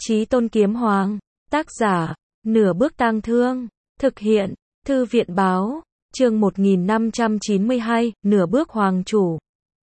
Chí Tôn Kiếm Hoàng, tác giả, Nửa Bước Tang Thương, thực hiện, Thư viện báo, chương 1592, Nửa Bước Hoàng Chủ.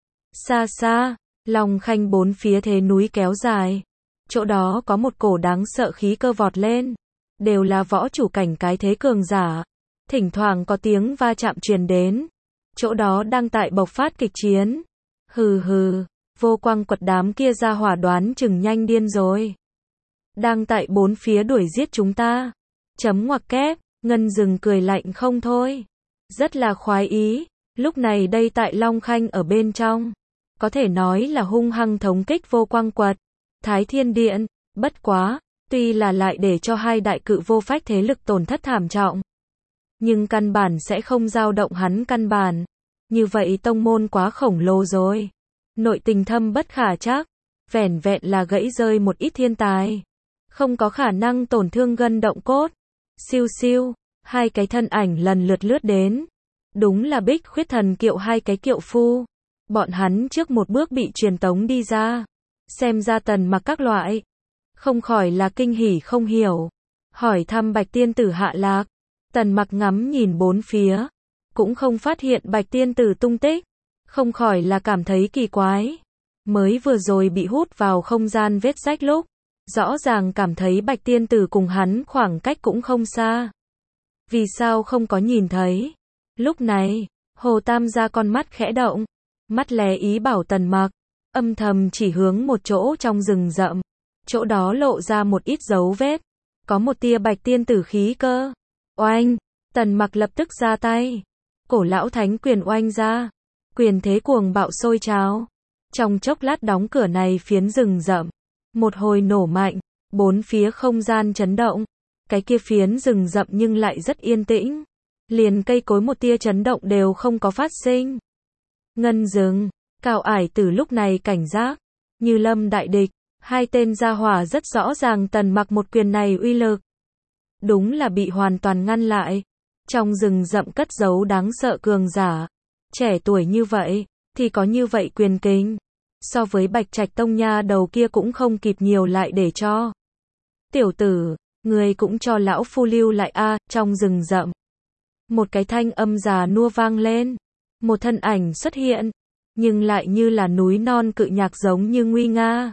Xa xa, Long Khanh bốn phía thế núi kéo dài. Chỗ đó có một cổ đáng sợ khí cơ vọt lên. Đều là võ chủ cảnh cái thế cường giả. Thỉnh thoảng có tiếng va chạm truyền đến. Chỗ đó đang tại bộc phát kịch chiến. Hừ hừ, Vô Quang quật đám kia ra hỏa đoán chừng nhanh điên rồi. Đang tại bốn phía đuổi giết chúng ta. Chấm ngoặc kép, Ngân Dừng cười lạnh không thôi. Rất là khoái ý, lúc này đây tại Long Khanh ở bên trong. Có thể nói là hung hăng thống kích Vô Quang quật, Thái Thiên Điện, bất quá, tuy là lại để cho hai đại cự vô phách thế lực tổn thất thảm trọng. Nhưng căn bản sẽ không dao động hắn căn bản. Như vậy tông môn quá khổng lồ rồi. Nội tình thâm bất khả trắc, vẻn vẹn là gãy rơi một ít thiên tài. Không có khả năng tổn thương gân động cốt. Siêu siêu, hai cái thân ảnh lần lượt lướt đến. Đúng là Bích Khuyết Thần Kiệu hai cái kiệu phu. Bọn hắn trước một bước bị truyền tống đi ra. Xem ra Tần Mặc các loại. Không khỏi là kinh hỉ không hiểu. Hỏi thăm Bạch Tiên Tử hạ lạc. Tần Mặc ngắm nhìn bốn phía. Cũng không phát hiện Bạch Tiên Tử tung tích. Không khỏi là cảm thấy kỳ quái. Mới vừa rồi bị hút vào không gian vết rách lúc. Rõ ràng cảm thấy Bạch Tiên Tử cùng hắn khoảng cách cũng không xa. Vì sao không có nhìn thấy? Lúc này, Hồ Tam gia con mắt khẽ động. Mắt lé ý bảo Tần Mặc. Âm thầm chỉ hướng một chỗ trong rừng rậm. Chỗ đó lộ ra một ít dấu vết. Có một tia Bạch Tiên Tử khí cơ. Oanh! Tần Mặc lập tức ra tay. Cổ lão thánh quyền oanh ra. Quyền thế cuồng bạo sôi trào. Trong chốc lát đóng cửa này phiến rừng rậm. Một hồi nổ mạnh. Bốn phía không gian chấn động. Cái kia phiến rừng rậm nhưng lại rất yên tĩnh. Liền cây cối một tia chấn động đều không có phát sinh. Ngân Dừng, Cao Ải Tử lúc này cảnh giác. Như lâm đại địch. Hai tên gia hỏa rất rõ ràng Tần Mặc một quyền này uy lực. Đúng là bị hoàn toàn ngăn lại. Trong rừng rậm cất giấu đáng sợ cường giả. Trẻ tuổi như vậy, thì có như vậy quyền kinh. So với Bạch Trạch Tông nha đầu kia cũng không kịp nhiều lại để cho. Tiểu tử, người cũng cho lão phu lưu lại a. Trong rừng rậm. Một cái thanh âm già nua vang lên. Một thân ảnh xuất hiện. Nhưng lại như là núi non cự nhạc giống như nguy nga.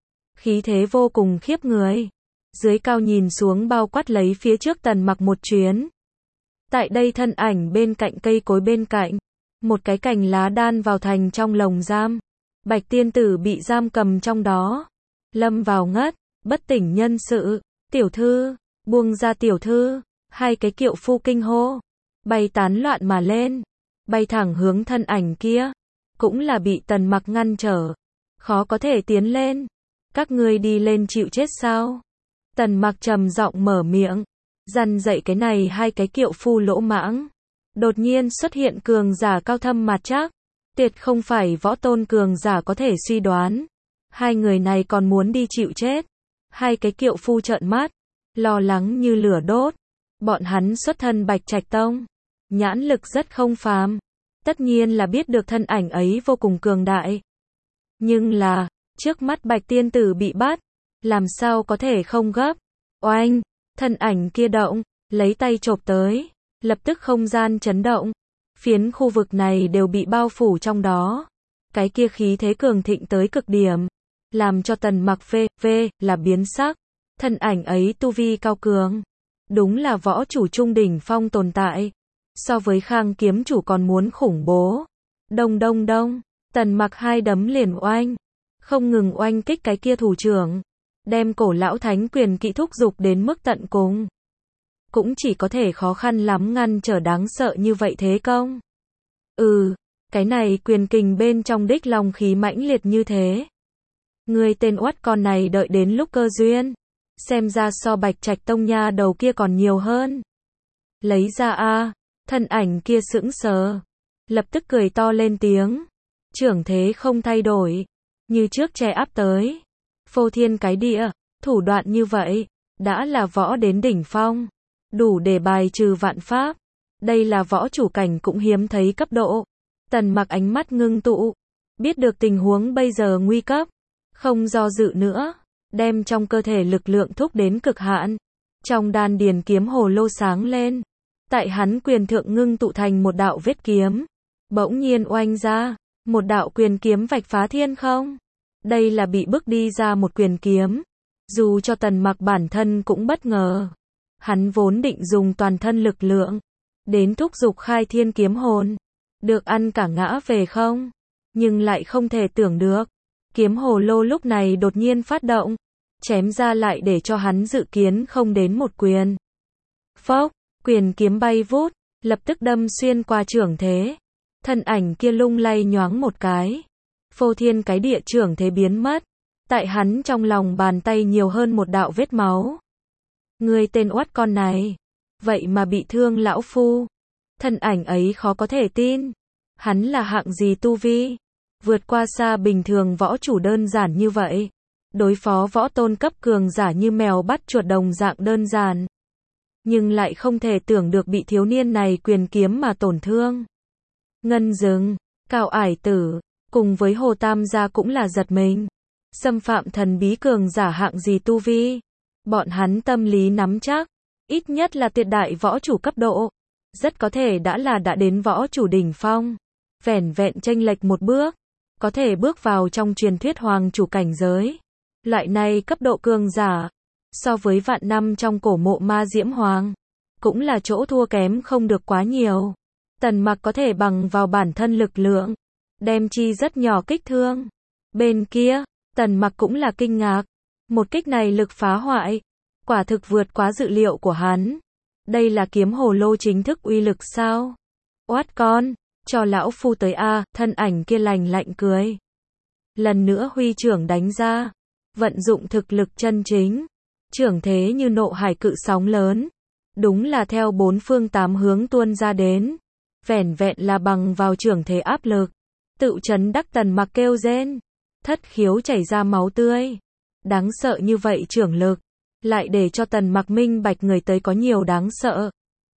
Khí thế vô cùng khiếp người. Dưới cao nhìn xuống bao quát lấy phía trước Tần Mặc một chuyến. Tại đây thân ảnh bên cạnh cây cối bên cạnh. Một cái cành lá đan vào thành trong lồng giam. Bạch Tiên Tử bị giam cầm trong đó. Lâm vào ngất, bất tỉnh nhân sự. Tiểu thư, buông ra tiểu thư. Hai cái kiệu phu kinh hô. Bay tán loạn mà lên. Bay thẳng hướng thân ảnh kia. Cũng là bị Tần Mặc ngăn trở. Khó có thể tiến lên. Các ngươi đi lên chịu chết sao? Tần Mặc trầm giọng mở miệng. Dằn dậy cái này hai cái kiệu phu lỗ mãng. Đột nhiên xuất hiện cường giả cao thâm mặt chắc. Tuyệt không phải võ tôn cường giả có thể suy đoán. Hai người này còn muốn đi chịu chết. Hai cái kiệu phu trợn mắt. Lo lắng như lửa đốt. Bọn hắn xuất thân Bạch Trạch Tông. Nhãn lực rất không phàm. Tất nhiên là biết được thân ảnh ấy vô cùng cường đại. Nhưng là, trước mắt Bạch Tiên Tử bị bắt. Làm sao có thể không gấp. Oanh, thân ảnh kia động, lấy tay chộp tới. Lập tức không gian chấn động. Phiến khu vực này đều bị bao phủ trong đó. Cái kia khí thế cường thịnh tới cực điểm. Làm cho Tần Mặc là biến sắc. Thân ảnh ấy tu vi cao cường. Đúng là võ chủ trung đỉnh phong tồn tại. So với Khang kiếm chủ còn muốn khủng bố. Đông đông đông. Tần Mặc hai đấm liền oanh. Không ngừng oanh kích cái kia thủ trưởng. Đem cổ lão thánh quyền kỹ thúc dục đến mức tận cùng. Cũng chỉ có thể khó khăn lắm ngăn trở đáng sợ như vậy thế công. Cái này quyền kình bên trong đích long khí mãnh liệt như thế. Người tên oắt con này đợi đến lúc cơ duyên. Xem ra so Bạch Trạch Tông nha đầu kia còn nhiều hơn. Lấy ra a. Thân ảnh kia sững sờ. Lập tức cười to lên tiếng. Trưởng thế không thay đổi. Như trước che áp tới. Phô thiên cái địa. Thủ đoạn như vậy. Đã là võ đến đỉnh phong. Đủ để bài trừ vạn pháp. Đây là võ chủ cảnh cũng hiếm thấy cấp độ. Tần Mặc ánh mắt ngưng tụ. Biết được tình huống bây giờ nguy cấp. Không do dự nữa. đem trong cơ thể lực lượng thúc đến cực hạn. Trong đan điền kiếm hồ lô sáng lên. Tại hắn quyền thượng ngưng tụ thành một đạo vết kiếm. Bỗng nhiên oanh ra, một đạo quyền kiếm vạch phá thiên không. Đây là bị bức đi ra một quyền kiếm. Dù cho Tần Mặc bản thân cũng bất ngờ. Hắn vốn định dùng toàn thân lực lượng đến thúc giục khai thiên kiếm hồn, được ăn cả ngã về không? Nhưng lại không thể tưởng được, kiếm hồ lô lúc này đột nhiên phát động, chém ra lại để cho hắn dự kiến không đến một quyền. Phốc, quyền kiếm bay vút, lập tức đâm xuyên qua trưởng thế. Thân ảnh kia lung lay nhoáng một cái. Phô thiên cái địa trưởng thế biến mất. Tại hắn trong lòng bàn tay nhiều hơn một đạo vết máu. Ngươi tên oắt con này, vậy mà bị thương lão phu. Thân ảnh ấy khó có thể tin. Hắn là hạng gì tu vi? Vượt qua xa bình thường võ chủ đơn giản như vậy. Đối phó võ tôn cấp cường giả như mèo bắt chuột đồng dạng đơn giản. Nhưng lại không thể tưởng được bị thiếu niên này quyền kiếm mà tổn thương. Ngân Dừng, Cao Ải Tử, cùng với Hồ Tam gia cũng là giật mình. Xâm phạm thần bí cường giả hạng gì tu vi? Bọn hắn tâm lý nắm chắc, ít nhất là tuyệt đại võ chủ cấp độ. Rất có thể đã đến võ chủ đỉnh phong. Vẻn vẹn chênh lệch một bước, có thể bước vào trong truyền thuyết hoàng chủ cảnh giới. Loại này cấp độ cường giả, so với vạn năm trong cổ mộ ma diễm hoàng, cũng là chỗ thua kém không được quá nhiều. Tần Mặc có thể bằng vào bản thân lực lượng, đem chi rất nhỏ kích thương. Bên kia, Tần Mặc cũng là kinh ngạc. Một kích này lực phá hoại, quả thực vượt quá dự liệu của hắn. Đây là kiếm hồ lô chính thức uy lực sao? Oát con, cho lão phu tới a, thân ảnh kia lạnh lạnh cười. Lần nữa huy trưởng đánh ra, vận dụng thực lực chân chính. Trưởng thế như nộ hải cự sóng lớn. Đúng là theo bốn phương tám hướng tuôn ra đến. Vẻn vẹn là bằng vào trưởng thế áp lực. Tự chấn đắc Tần Mặc kêu rên. Thất khiếu chảy ra máu tươi. Đáng sợ như vậy trưởng lực. Lại để cho Tần Mặc minh bạch người tới có nhiều đáng sợ.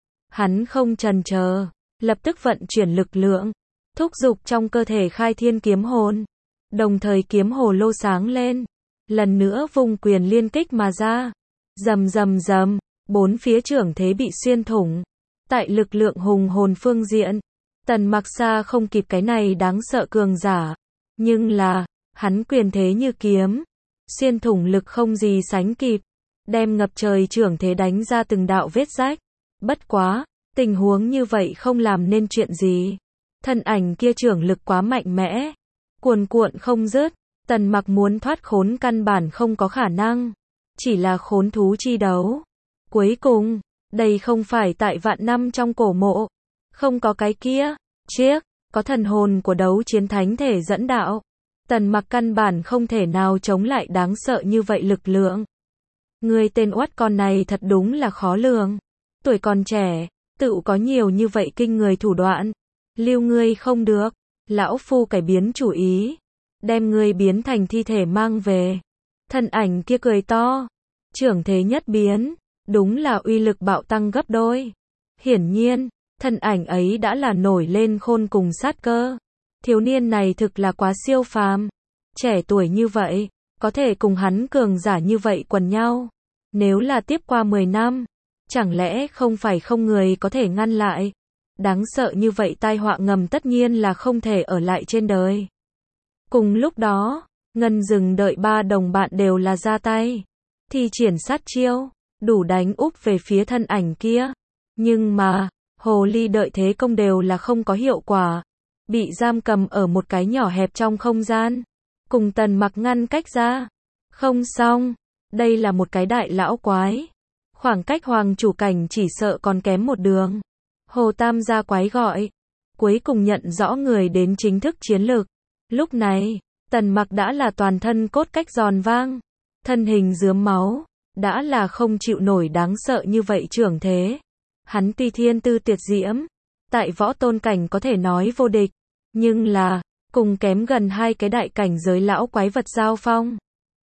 Hắn không chần chờ, lập tức vận chuyển lực lượng. Thúc giục trong cơ thể khai thiên kiếm hồn. Đồng thời kiếm hồ lô sáng lên. Lần nữa vung quyền liên kích mà ra. Rầm rầm rầm, bốn phía trưởng thế bị xuyên thủng. Tại lực lượng hùng hồn phương diện, Tần Mặc xa không kịp cái này đáng sợ cường giả. Nhưng là, hắn quyền thế như kiếm. Xuyên thủng lực không gì sánh kịp. Đem ngập trời trưởng thế đánh ra từng đạo vết rách. Bất quá, tình huống như vậy không làm nên chuyện gì. Thân ảnh kia trưởng lực quá mạnh mẽ. Cuồn cuộn không dứt. Tần Mặc muốn thoát khốn căn bản không có khả năng. Chỉ là khốn thú chi đấu. Cuối cùng, đây không phải tại vạn năm trong cổ mộ. Không có cái kia. Chiếc, có thần hồn của đấu chiến thánh thể dẫn đạo. Tần Mặc căn bản không thể nào chống lại đáng sợ như vậy lực lượng. Người tên oát con này thật đúng là khó lường. Tuổi còn trẻ, tự có nhiều như vậy kinh người thủ đoạn. Lưu ngươi không được. Lão phu cải biến chủ ý. Đem ngươi biến thành thi thể mang về. Thân ảnh kia cười to. Trưởng thế nhất biến. Đúng là uy lực bạo tăng gấp đôi. Hiển nhiên, thân ảnh ấy đã là nổi lên khôn cùng sát cơ. Thiếu niên này thực là quá siêu phàm. Trẻ tuổi như vậy, có thể cùng hắn cường giả như vậy quần nhau. Nếu là tiếp qua 10 năm, chẳng lẽ không phải không người có thể ngăn lại. Đáng sợ như vậy tai họa ngầm tất nhiên là không thể ở lại trên đời. Cùng lúc đó, Ngân Dừng đợi ba đồng bạn đều là ra tay. Thi triển sát chiêu, đủ đánh úp về phía thân ảnh kia. Nhưng mà, hồ ly đợi thế công đều là không có hiệu quả. Bị giam cầm ở một cái nhỏ hẹp trong không gian. Cùng Tần Mặc ngăn cách ra. Không xong, đây là một cái đại lão quái. Khoảng cách hoàng chủ cảnh chỉ sợ còn kém một đường. Hồ Tam gia quái gọi. Cuối cùng nhận rõ người đến chính thức chiến lược. Lúc này, Tần Mặc đã là toàn thân cốt cách giòn vang. Thân hình rướm máu. Đã là không chịu nổi đáng sợ như vậy trưởng thế. Hắn tuy thiên tư tuyệt diễm. Tại võ tôn cảnh có thể nói vô địch. Nhưng là, cùng kém gần hai cái đại cảnh giới lão quái vật giao phong.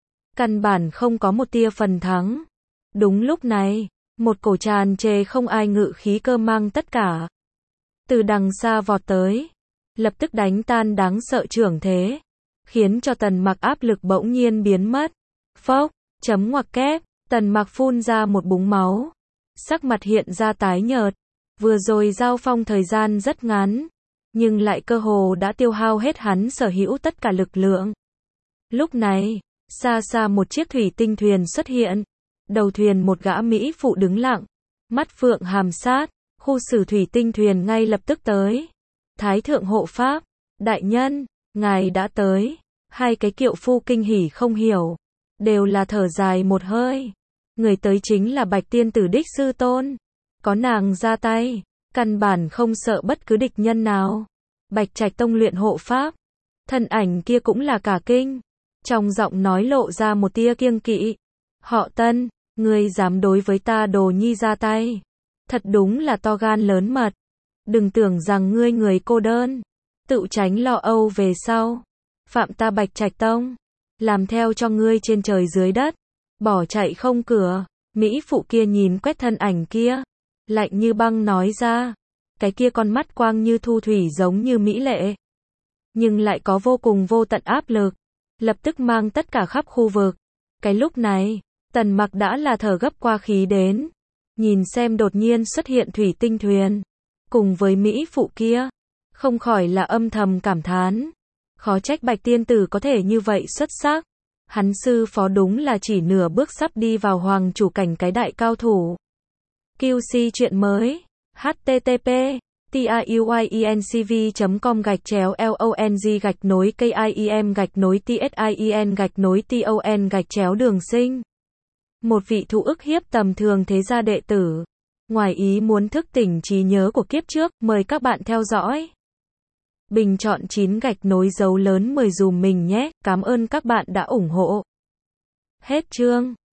Căn bản không có một tia phần thắng. Đúng lúc này, một cổ tràn trề không ai ngự khí cơ mang tất cả. Từ đằng xa vọt tới. Lập tức đánh tan đáng sợ trưởng thế. Khiến cho Tần Mặc áp lực bỗng nhiên biến mất. Phốc, Chấm ngoặc kép, Tần Mặc phun ra một búng máu. Sắc mặt hiện ra tái nhợt. Vừa rồi giao phong thời gian rất ngắn, nhưng lại cơ hồ đã tiêu hao hết hắn sở hữu tất cả lực lượng. Lúc này, xa xa một chiếc thủy tinh thuyền xuất hiện. Đầu thuyền một gã mỹ phụ đứng lặng, mắt phượng hàm sát, khu xử thủy tinh thuyền ngay lập tức tới. Thái thượng hộ pháp, đại nhân, ngài đã tới. Hai cái kiệu phu kinh hỉ không hiểu, đều là thở dài một hơi. Người tới chính là Bạch tiên tử đích sư tôn. Có nàng ra tay, căn bản không sợ bất cứ địch nhân nào. Bạch Trạch tông luyện hộ pháp, thân ảnh kia cũng là cả kinh. Trong giọng nói lộ ra một tia kiêng kỵ. Họ Tân, ngươi dám đối với ta đồ nhi ra tay. Thật đúng là to gan lớn mật. Đừng tưởng rằng ngươi người cô đơn, tự tránh lo âu về sau. Phạm ta Bạch Trạch tông, làm theo cho ngươi trên trời dưới đất. Bỏ chạy không cửa. Mỹ phụ kia nhìn quét thân ảnh kia, lạnh như băng nói ra. Cái kia con mắt quang như thu thủy giống như mỹ lệ, nhưng lại có vô cùng vô tận áp lực, lập tức mang tất cả khắp khu vực. Cái lúc này, Tần Mặc đã là thở gấp qua khí đến. Nhìn xem đột nhiên xuất hiện thủy tinh thuyền, cùng với mỹ phụ kia, không khỏi là âm thầm cảm thán. Khó trách Bạch tiên tử có thể như vậy xuất sắc. Hắn sư phó đúng là chỉ nửa bước sắp đi vào hoàng chủ cảnh cái đại cao thủ. QC chuyện mới. http tiuyinc.com/long-KIEM-TSIEN-TON-sinh. Một vị thụ ức hiếp tầm thường thế gia đệ tử, ngoài ý muốn thức tỉnh trí nhớ của kiếp trước, mời các bạn theo dõi. Bình chọn 9 gạch nối dấu lớn 10 dùm mình nhé, cảm ơn các bạn đã ủng hộ. Hết chương.